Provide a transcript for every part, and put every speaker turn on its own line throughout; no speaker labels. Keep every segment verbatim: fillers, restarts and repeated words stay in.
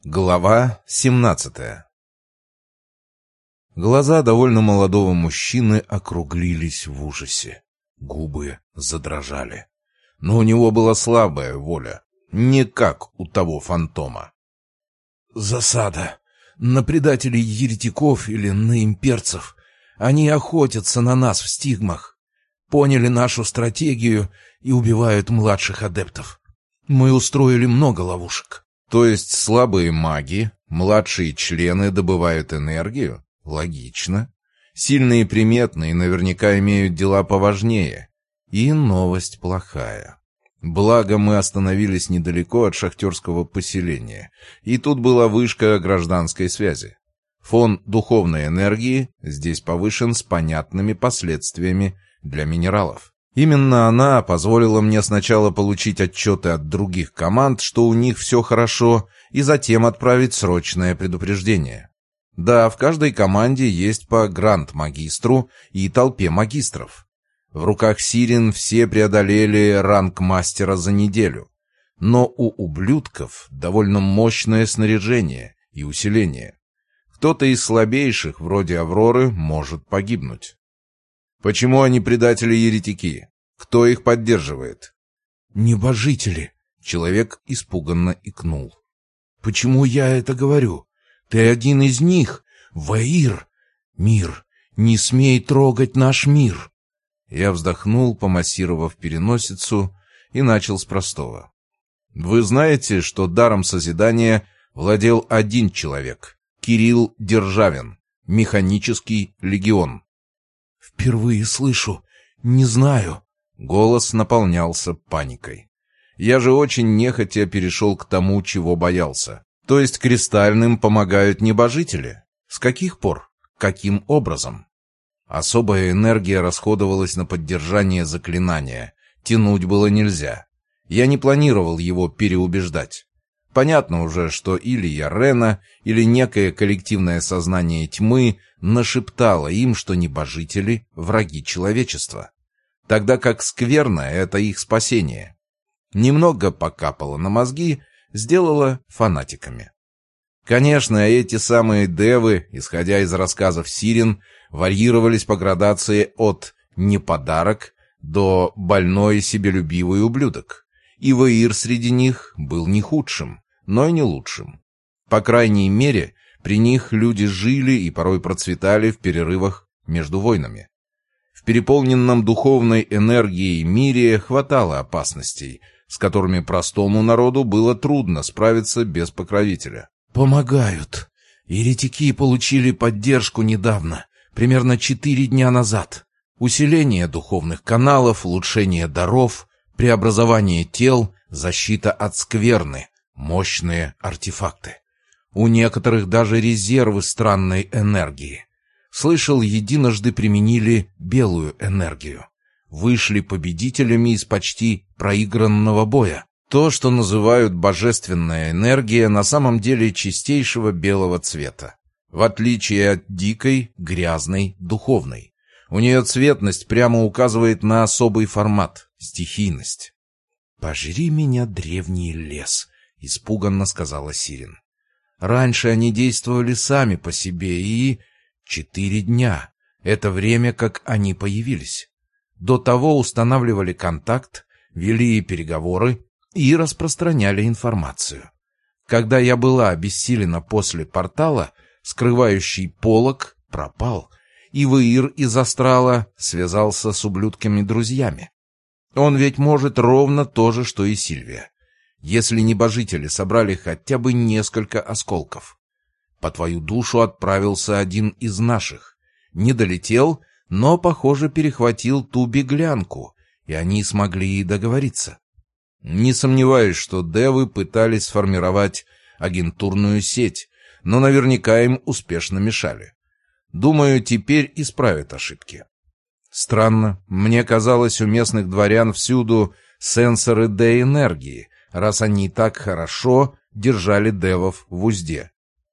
Глава семнадцатая. Глаза довольно молодого мужчины округлились в ужасе. Губы задрожали. Но у него была слабая воля, не как у того фантома. «Засада. На предателей-еретиков или на имперцев. Они охотятся на нас в стигмах. Поняли нашу стратегию и убивают младших адептов. Мы устроили много ловушек». То есть слабые маги, младшие члены добывают энергию? Логично. Сильные приметные наверняка имеют дела поважнее. И новость плохая. Благо мы остановились недалеко от шахтерского поселения, и тут была вышка гражданской связи. Фон духовной энергии здесь повышен с понятными последствиями для минералов. Именно она позволила мне сначала получить отчеты от других команд, что у них все хорошо, и затем отправить срочное предупреждение. Да, в каждой команде есть по гранд-магистру и толпе магистров. В руках Сирен все преодолели ранг мастера за неделю. Но у ублюдков довольно мощное снаряжение и усиление. Кто-то из слабейших, вроде Авроры, может погибнуть. Почему они предатели-еретики? Кто их поддерживает? Небожители. Человек испуганно икнул. Почему я это говорю? Ты один из них. Ваир. Мир. Не смей трогать наш мир. Я вздохнул, помассировав переносицу, и начал с простого. Вы знаете, что даром созидания владел один человек. Кирилл Державин. Механический легион. «Впервые слышу. Не знаю». Голос наполнялся паникой. Я же очень нехотя перешел к тому, чего боялся. То есть кристальным помогают небожители? С каких пор? Каким образом? Особая энергия расходовалась на поддержание заклинания. Тянуть было нельзя. Я не планировал его переубеждать. Понятно уже, что или Ярена, или некое коллективное сознание тьмы нашептало им, что небожители — враги человечества. Тогда как скверно — это их спасение. Немного покапало на мозги, сделало фанатиками. Конечно, эти самые девы, исходя из рассказов Сирен, варьировались по градации от «неподарок» до «больной себелюбивый ублюдок». И Ваир среди них был не худшим, но и не лучшим. По крайней мере, при них люди жили и порой процветали в перерывах между войнами. В переполненном духовной энергией мире хватало опасностей, с которыми простому народу было трудно справиться без покровителя. «Помогают. Еретики получили поддержку недавно, примерно четыре дня назад. Усиление духовных каналов, улучшение даров, преобразование тел, защита от скверны, мощные артефакты. У некоторых даже резервы странной энергии. Слышал, единожды применили белую энергию. Вышли победителями из почти проигранного боя. То, что называют божественная энергия, на самом деле чистейшего белого цвета. В отличие от дикой, грязной, духовной. У нее цветность прямо указывает на особый формат — стихийность. «Пожри меня, древний лес», — испуганно сказала Сирен. «Раньше они действовали сами по себе и... Четыре дня — это время, как они появились. До того устанавливали контакт, вели переговоры и распространяли информацию. Когда я была обессилена после портала, скрывающий полог пропал, и Ваир из Астрала связался с ублюдками-друзьями. Он ведь может ровно то же, что и Сильвия. Если небожители собрали хотя бы несколько осколков. По твою душу отправился один из наших. Не долетел, но, похоже, перехватил ту беглянку, и они смогли договориться. Не сомневаюсь, что девы пытались сформировать агентурную сеть, но наверняка им успешно мешали. Думаю, теперь исправят ошибки. Странно, мне казалось, у местных дворян всюду сенсоры Д-энергии, раз они так хорошо держали девов в узде.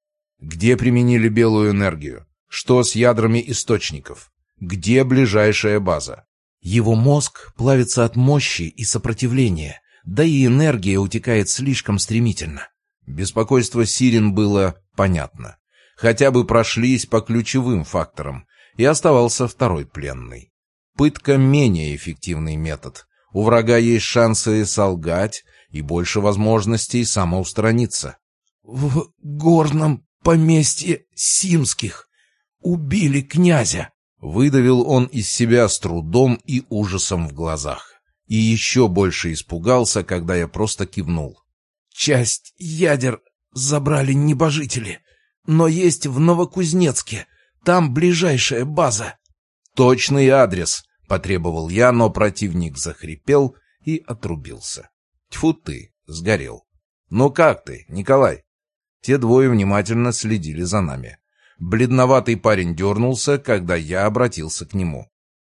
Где применили белую энергию? Что с ядрами источников? Где ближайшая база? Его мозг плавится от мощи и сопротивления, да и энергия утекает слишком стремительно. Беспокойство Сирен было понятно. Хотя бы прошлись по ключевым факторам, и оставался второй пленный. Пытка — менее эффективный метод. У врага есть шансы солгать и больше возможностей самоустраниться. «В горном поместье Симских убили князя», — выдавил он из себя с трудом и ужасом в глазах. И еще больше испугался, когда я просто кивнул. «Часть ядер забрали небожители, но есть в Новокузнецке, там ближайшая база». «Точный адрес», — потребовал я, но противник захрипел и отрубился. Тьфу ты, сгорел. «Ну как ты, Николай?» Те двое внимательно следили за нами. Бледноватый парень дернулся, когда я обратился к нему.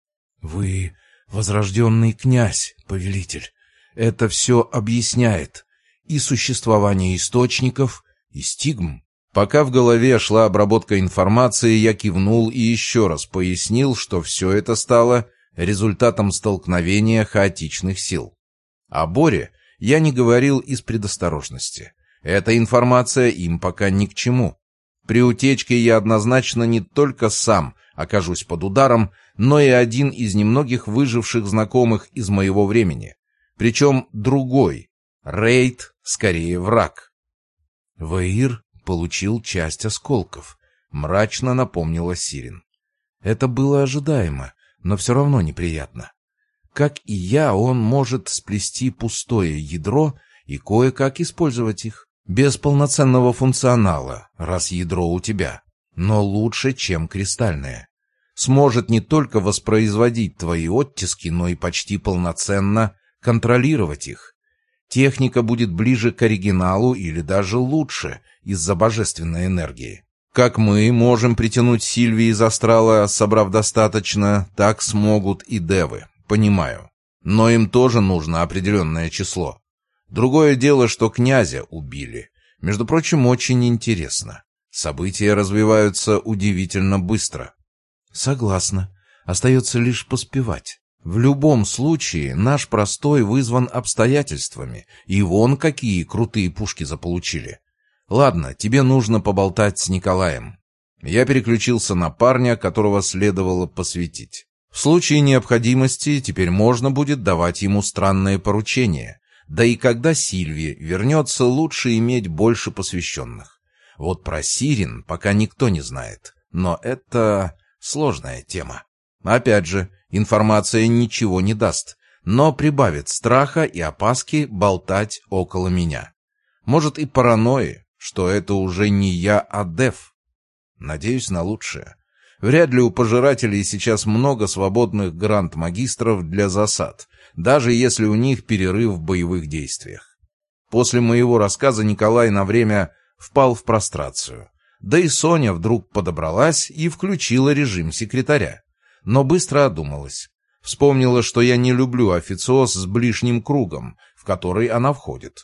«Вы возрожденный князь, повелитель. Это все объясняет. И существование источников, и стигм». Пока в голове шла обработка информации, я кивнул и еще раз пояснил, что все это стало результатом столкновения хаотичных сил. О Боре я не говорил из предосторожности. Эта информация им пока ни к чему. При утечке я однозначно не только сам окажусь под ударом, но и один из немногих выживших знакомых из моего времени. Причем другой. Рейд, скорее враг. Ваир получил часть осколков, мрачно напомнила Сирен. Это было ожидаемо, но все равно неприятно. Как и я, он может сплести пустое ядро и кое-как использовать их. Без полноценного функционала, раз ядро у тебя, но лучше, чем кристальное. Сможет не только воспроизводить твои оттиски, но и почти полноценно контролировать их. Техника будет ближе к оригиналу или даже лучше из-за божественной энергии. Как мы можем притянуть Сильви из астрала, собрав достаточно, так смогут и девы, понимаю. Но им тоже нужно определенное число. Другое дело, что князя убили. Между прочим, очень интересно. События развиваются удивительно быстро. Согласна. Остается лишь поспевать. В любом случае, наш простой вызван обстоятельствами, и вон какие крутые пушки заполучили. Ладно, тебе нужно поболтать с Николаем. Я переключился на парня, которого следовало посвятить. В случае необходимости теперь можно будет давать ему странные поручения. Да и когда Сильви вернется, лучше иметь больше посвященных. Вот про Сирен пока никто не знает, но это сложная тема. Опять же, информация ничего не даст, но прибавит страха и опаски болтать около меня. Может и паранойи, что это уже не я, а Дев. Надеюсь на лучшее. Вряд ли у пожирателей сейчас много свободных гранд-магистров для засад, даже если у них перерыв в боевых действиях. После моего рассказа Николай на время впал в прострацию. Да и Соня вдруг подобралась и включила режим секретаря. Но быстро одумалась. Вспомнила, что я не люблю официоз с ближним кругом, в который она входит.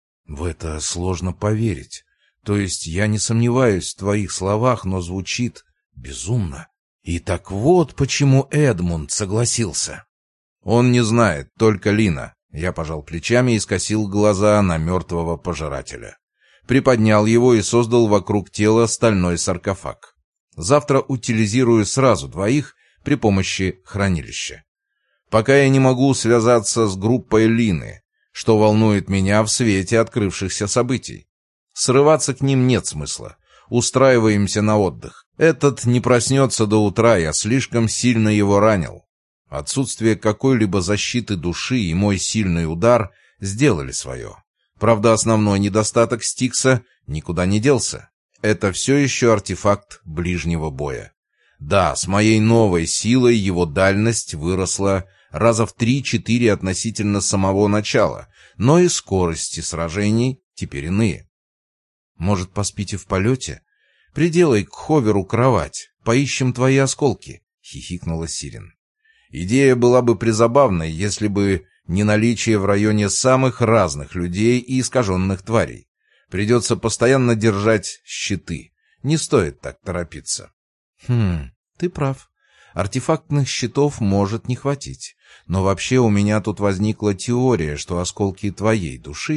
В это сложно поверить. То есть я не сомневаюсь в твоих словах, но звучит безумно. И так вот почему Эдмунд согласился. Он не знает, только Лина. Я пожал плечами и скосил глаза на мертвого пожирателя. Приподнял его и создал вокруг тела стальной саркофаг. Завтра утилизирую сразу двоих при помощи хранилища. Пока я не могу связаться с группой Лины, что волнует меня в свете открывшихся событий. Срываться к ним нет смысла. Устраиваемся на отдых. Этот не проснется до утра, я слишком сильно его ранил. Отсутствие какой-либо защиты души и мой сильный удар сделали свое. Правда, основной недостаток Стикса никуда не делся. Это все еще артефакт ближнего боя. Да, с моей новой силой его дальность выросла раза в три-четыре относительно самого начала, но и скорости сражений теперь иные. Может, поспите в полете? Приделай к ховеру кровать, поищем твои осколки, — хихикнула Сирен. Идея была бы призабавной, если бы не наличие в районе самых разных людей и искаженных тварей. Придется постоянно держать щиты. Не стоит так торопиться. Хм, ты прав. Артефактных щитов может не хватить. Но вообще у меня тут возникла теория, что осколки твоей души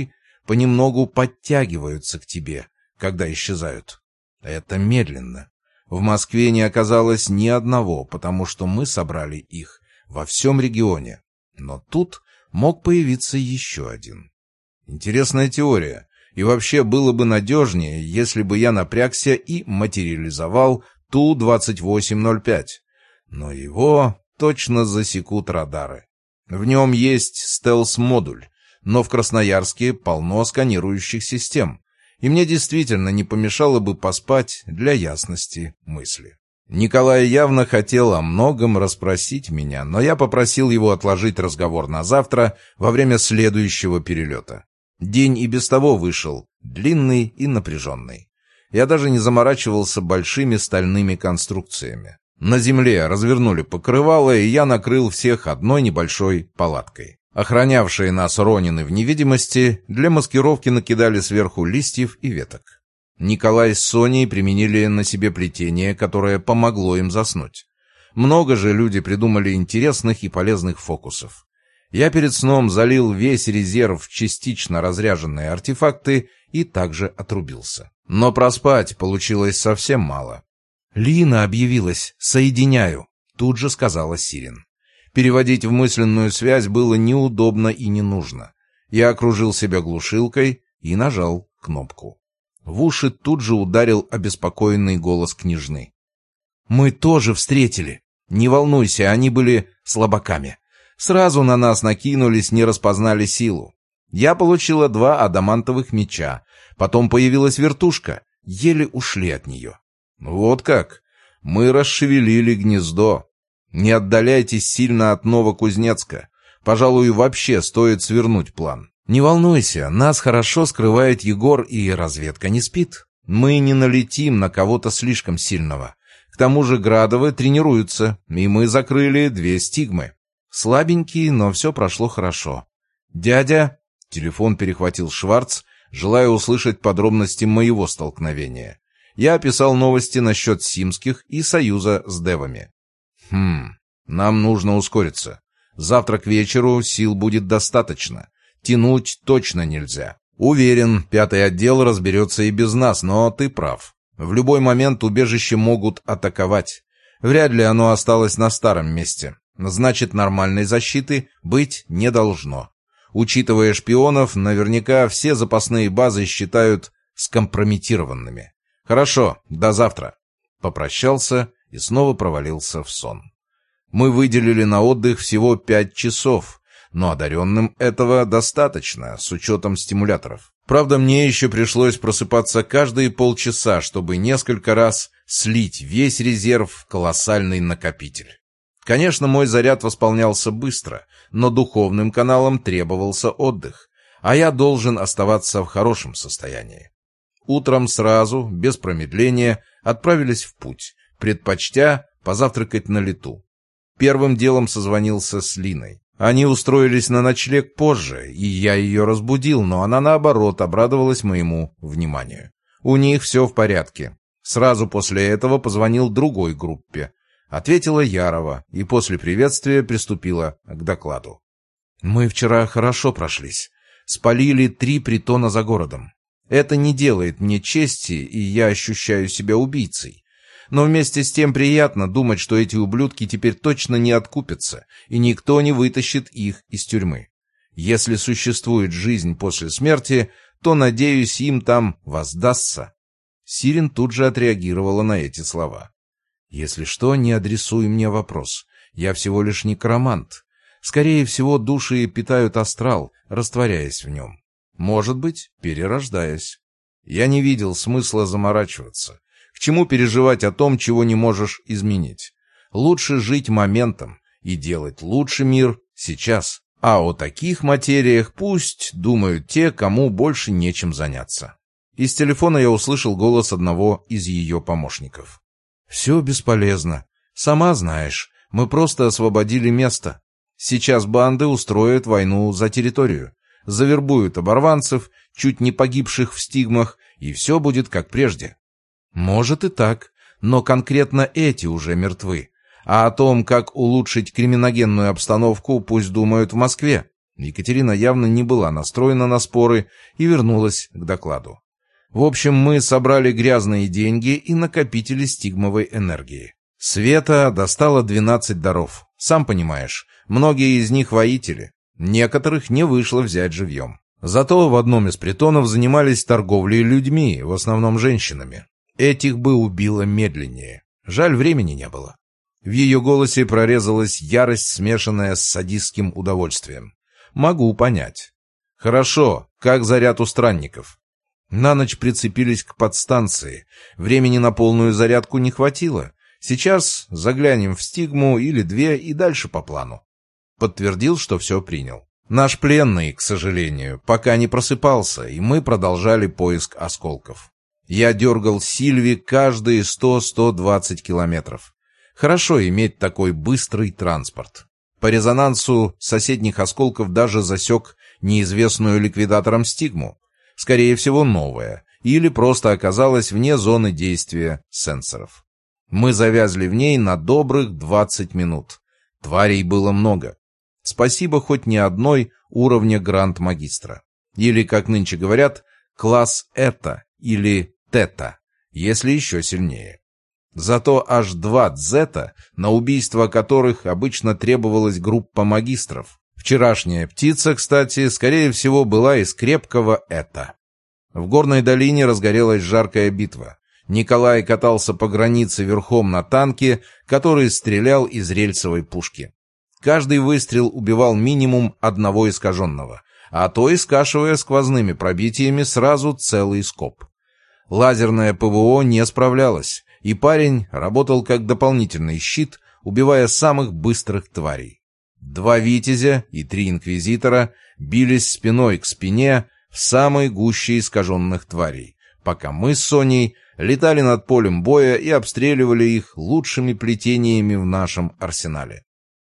понемногу подтягиваются к тебе, когда исчезают. Это медленно. В Москве не оказалось ни одного, потому что мы собрали их во всем регионе. Но тут мог появиться еще один. Интересная теория. И вообще было бы надежнее, если бы я напрягся и материализовал Ту двадцать восемь ноль пять. Но его точно засекут радары. В нем есть стелс-модуль, но в Красноярске полно сканирующих систем, и мне действительно не помешало бы поспать для ясности мысли. Николай явно хотел о многом расспросить меня, но я попросил его отложить разговор на завтра во время следующего перелета. День и без того вышел длинный и напряженный. Я даже не заморачивался большими стальными конструкциями. На земле развернули покрывало, и я накрыл всех одной небольшой палаткой. Охранявшие нас ронины в невидимости для маскировки накидали сверху листьев и веток. Николай с Соней применили на себе плетение, которое помогло им заснуть. Много же люди придумали интересных и полезных фокусов. Я перед сном залил весь резерв в частично разряженные артефакты и также отрубился. Но проспать получилось совсем мало. «Лина объявилась, соединяю», — тут же сказала Сирен. Переводить в мысленную связь было неудобно и не нужно. Я окружил себя глушилкой и нажал кнопку. В уши тут же ударил обеспокоенный голос княжны. «Мы тоже встретили. Не волнуйся, они были слабаками. Сразу на нас накинулись, не распознали силу. Я получила два адамантовых меча, потом появилась вертушка, еле ушли от нее». «Вот как? Мы расшевелили гнездо. Не отдаляйтесь сильно от Новокузнецка. Пожалуй, вообще стоит свернуть план. Не волнуйся, нас хорошо скрывает Егор, и разведка не спит. Мы не налетим на кого-то слишком сильного. К тому же Градовы тренируются, и мы закрыли две стигмы. Слабенькие, но все прошло хорошо. Дядя...» Телефон перехватил Шварц, желая услышать подробности моего столкновения. Я описал новости насчет Симских и союза с девами. «Хм, нам нужно ускориться. Завтра к вечеру сил будет достаточно. Тянуть точно нельзя. Уверен, пятый отдел разберется и без нас, но ты прав. В любой момент убежище могут атаковать. Вряд ли оно осталось на старом месте. Значит, нормальной защиты быть не должно. Учитывая шпионов, наверняка все запасные базы считают скомпрометированными. Хорошо, до завтра». Попрощался и снова провалился в сон. Мы выделили на отдых всего пять часов, но одаренным этого достаточно, с учетом стимуляторов. Правда, мне еще пришлось просыпаться каждые полчаса, чтобы несколько раз слить весь резерв в колоссальный накопитель. Конечно, мой заряд восполнялся быстро, но духовным каналам требовался отдых, а я должен оставаться в хорошем состоянии. Утром сразу, без промедления, отправились в путь, предпочтя позавтракать на лету. Первым делом созвонился с Линой. Они устроились на ночлег позже, и я ее разбудил, но она, наоборот, обрадовалась моему вниманию. У них все в порядке. Сразу после этого позвонил другой группе. Ответила Ярова, и после приветствия приступила к докладу. «Мы вчера хорошо прошлись. Спалили три притона за городом. Это не делает мне чести, и я ощущаю себя убийцей. Но вместе с тем приятно думать, что эти ублюдки теперь точно не откупятся, и никто не вытащит их из тюрьмы. Если существует жизнь после смерти, то, надеюсь, им там воздастся». Сирен тут же отреагировала на эти слова. «Если что, не адресуй мне вопрос. Я всего лишь некромант. Скорее всего, души питают астрал, растворяясь в нем. Может быть, перерождаясь. Я не видел смысла заморачиваться. К чему переживать о том, чего не можешь изменить? Лучше жить моментом и делать лучше мир сейчас. А о таких материях пусть думают те, кому больше нечем заняться». Из телефона я услышал голос одного из ее помощников. «Все бесполезно. Сама знаешь, мы просто освободили место. Сейчас банды устроят войну за территорию. Завербуют оборванцев, чуть не погибших в стигмах, и все будет как прежде». «Может и так, но конкретно эти уже мертвы. А о том, как улучшить криминогенную обстановку, пусть думают в Москве. Екатерина явно не была настроена на споры и вернулась к докладу. В общем, мы собрали грязные деньги и накопители стигмовой энергии. Света достала двенадцать даров. Сам понимаешь, многие из них воители. Некоторых не вышло взять живьем. Зато в одном из притонов занимались торговлей людьми, в основном женщинами. Этих бы убило медленнее. Жаль, времени не было. В ее голосе прорезалась ярость, смешанная с садистским удовольствием. Могу понять. Хорошо, как заряд у странников. На ночь прицепились к подстанции. Времени на полную зарядку не хватило. Сейчас заглянем в стигму или две и дальше по плану. Подтвердил, что все принял. Наш пленный, к сожалению, пока не просыпался, и мы продолжали поиск осколков. Я дергал Сильви каждые сто-сто двадцать километров. Хорошо иметь такой быстрый транспорт. По резонансу соседних осколков даже засек неизвестную ликвидатором стигму. Скорее всего, новая. Или просто оказалась вне зоны действия сенсоров. Мы завязли в ней на добрых двадцать минут. Тварей было много. Спасибо хоть не одной уровня гранд-магистра. Или, как нынче говорят, класс Эта или Тета, если еще сильнее. Зато аж два дзета, на убийство которых обычно требовалась группа магистров. Вчерашняя птица, кстати, скорее всего, была из крепкого Эта. В горной долине разгорелась жаркая битва. Николай катался по границе верхом на танке, который стрелял из рельсовой пушки. Каждый выстрел убивал минимум одного искаженного, а то и скашивая сквозными пробитиями сразу целый скоп. Лазерное ПВО не справлялось, и парень работал как дополнительный щит, убивая самых быстрых тварей. Два витязя и три инквизитора бились спиной к спине в самой гуще искаженных тварей, пока мы с Соней летали над полем боя и обстреливали их лучшими плетениями в нашем арсенале.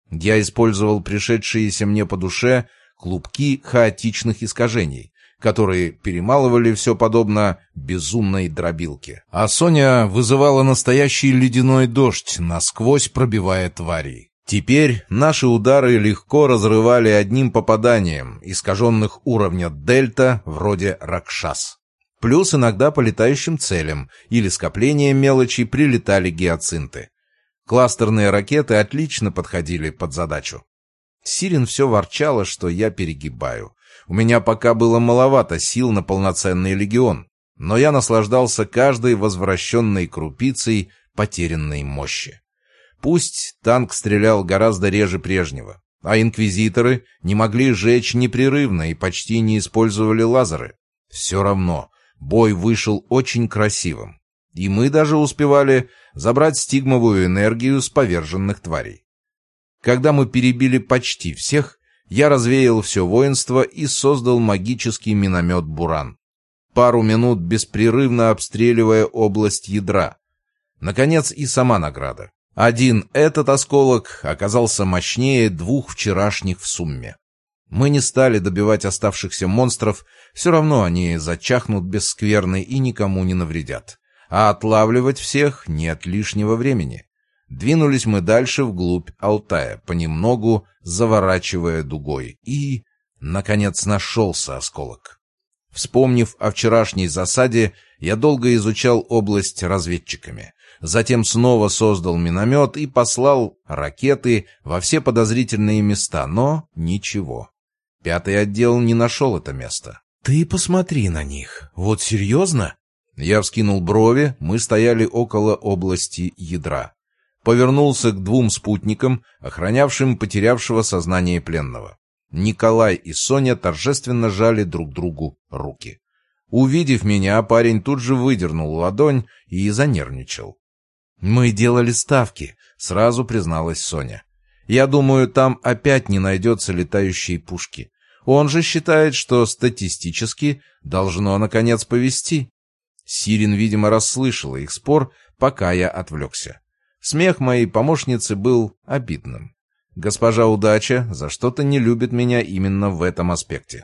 Я использовал пришедшиеся мне по душе клубки хаотичных искажений, которые перемалывали все подобно безумной дробилке. А Соня вызывала настоящий ледяной дождь, насквозь пробивая тварей. Теперь наши удары легко разрывали одним попаданием искаженных уровня дельта, вроде Ракшас. Плюс иногда по летающим целям или скоплениям мелочи прилетали гиацинты. Кластерные ракеты отлично подходили под задачу. Сирен все ворчала, что я перегибаю. У меня пока было маловато сил на полноценный легион, но я наслаждался каждой возвращенной крупицей потерянной мощи. Пусть танк стрелял гораздо реже прежнего, а инквизиторы не могли жечь непрерывно и почти не использовали лазеры. Все равно бой вышел очень красивым, и мы даже успевали забрать стигмовую энергию с поверженных тварей. Когда мы перебили почти всех, я развеял все воинство и создал магический миномет «Буран». Пару минут беспрерывно обстреливая область ядра. Наконец и сама награда. Один этот осколок оказался мощнее двух вчерашних в сумме. Мы не стали добивать оставшихся монстров, все равно они зачахнут без скверны и никому не навредят. А отлавливать всех нет лишнего времени. Двинулись мы дальше вглубь Алтая, понемногу заворачивая дугой. И, наконец, нашелся осколок. Вспомнив о вчерашней засаде, я долго изучал область разведчиками. Затем снова создал миномет и послал ракеты во все подозрительные места, но ничего. Пятый отдел не нашел это место.
«Ты посмотри на них. Вот серьезно?»
Я вскинул брови, мы стояли около области ядра. Повернулся к двум спутникам, охранявшим потерявшего сознание пленного. Николай и Соня торжественно жали друг другу руки. Увидев меня, парень тут же выдернул ладонь и занервничал. «Мы делали ставки», — сразу призналась Соня. «Я думаю, там опять не найдется летающей пушки. Он же считает, что статистически должно, наконец, повезти». Сирен, видимо, расслышала их спор, пока я отвлекся. Смех моей помощницы был обидным. Госпожа Удача за что-то не любит меня именно в этом аспекте.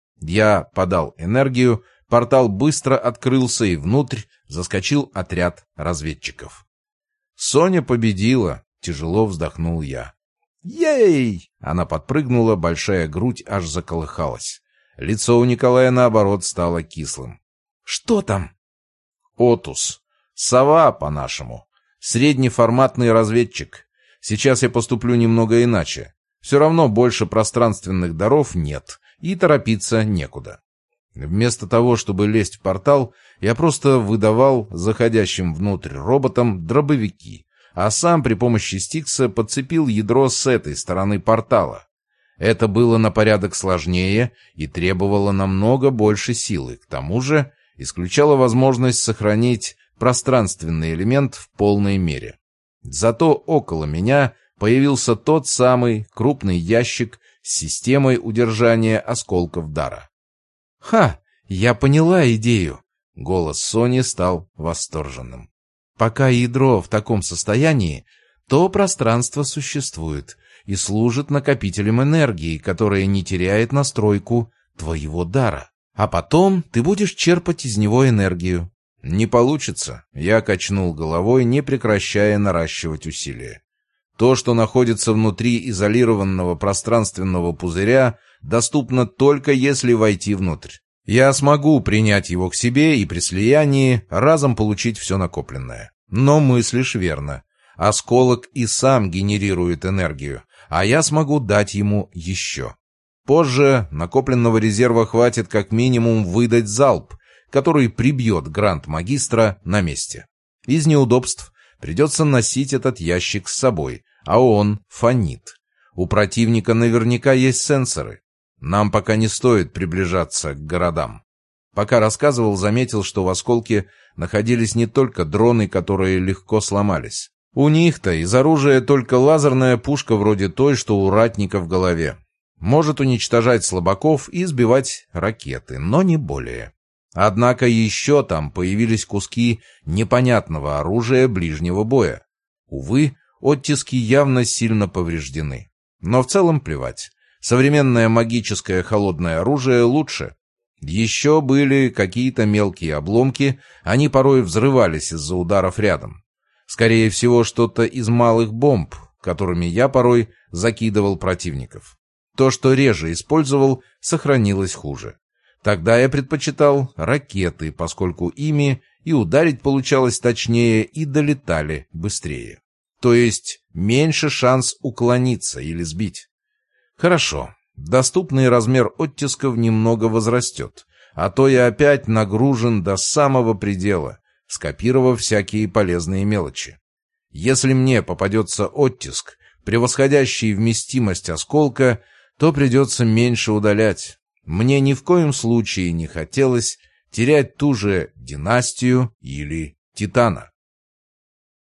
Я подал энергию, портал быстро открылся, и внутрь заскочил отряд разведчиков. «Соня победила», — тяжело вздохнул я. Ей! Она подпрыгнула, большая грудь аж заколыхалась. Лицо у Николая, наоборот, стало кислым.
Что там?
Отус. Сова, по-нашему. Среднеформатный разведчик. Сейчас я поступлю немного иначе. Все равно больше пространственных даров нет, и торопиться некуда. Вместо того, чтобы лезть в портал, я просто выдавал заходящим внутрь роботам дробовики, а сам при помощи Стикса подцепил ядро с этой стороны портала. Это было на порядок сложнее и требовало намного больше силы. К тому же исключало возможность сохранить пространственный элемент в полной мере. Зато около меня появился тот самый крупный ящик с системой удержания осколков дара.
«Ха! Я поняла идею!»
Голос Сони стал восторженным.
«Пока ядро в таком состоянии, то пространство существует и служит накопителем энергии, которая не теряет настройку твоего дара. А потом ты будешь черпать из него энергию».
«Не получится», — я качнул головой, не прекращая наращивать усилия. «То, что находится внутри изолированного пространственного пузыря, доступно только если войти внутрь. Я смогу принять его к себе и при слиянии разом получить все накопленное. Но мыслишь верно. Осколок и сам генерирует энергию, а я смогу дать ему еще. Позже накопленного резерва хватит как минимум выдать залп, который прибьет гранд-магистра на месте. Из неудобств придется носить этот ящик с собой, а он фонит. У противника наверняка есть сенсоры. Нам пока не стоит приближаться к городам». Пока рассказывал, заметил, что в осколке находились не только дроны, которые легко сломались. У них-то из оружия только лазерная пушка вроде той, что у ратника в голове. Может уничтожать слабаков и сбивать ракеты, но не более. Однако еще там появились куски непонятного оружия ближнего боя. Увы, оттиски явно сильно повреждены. Но в целом плевать. Современное магическое холодное оружие лучше. Еще были какие-то мелкие обломки, они порой взрывались из-за ударов рядом. Скорее всего, что-то из малых бомб, которыми я порой закидывал противников. То, что реже использовал, сохранилось хуже. Тогда я предпочитал ракеты, поскольку ими и ударить получалось точнее, и долетали быстрее. То есть меньше шанс уклониться или сбить. Хорошо, доступный размер оттисков немного возрастет, а то я опять нагружен до самого предела, скопировав всякие полезные мелочи. Если мне попадется оттиск, превосходящий вместимость осколка, то придется меньше удалять. Мне ни в коем случае не хотелось терять ту же династию или Титана.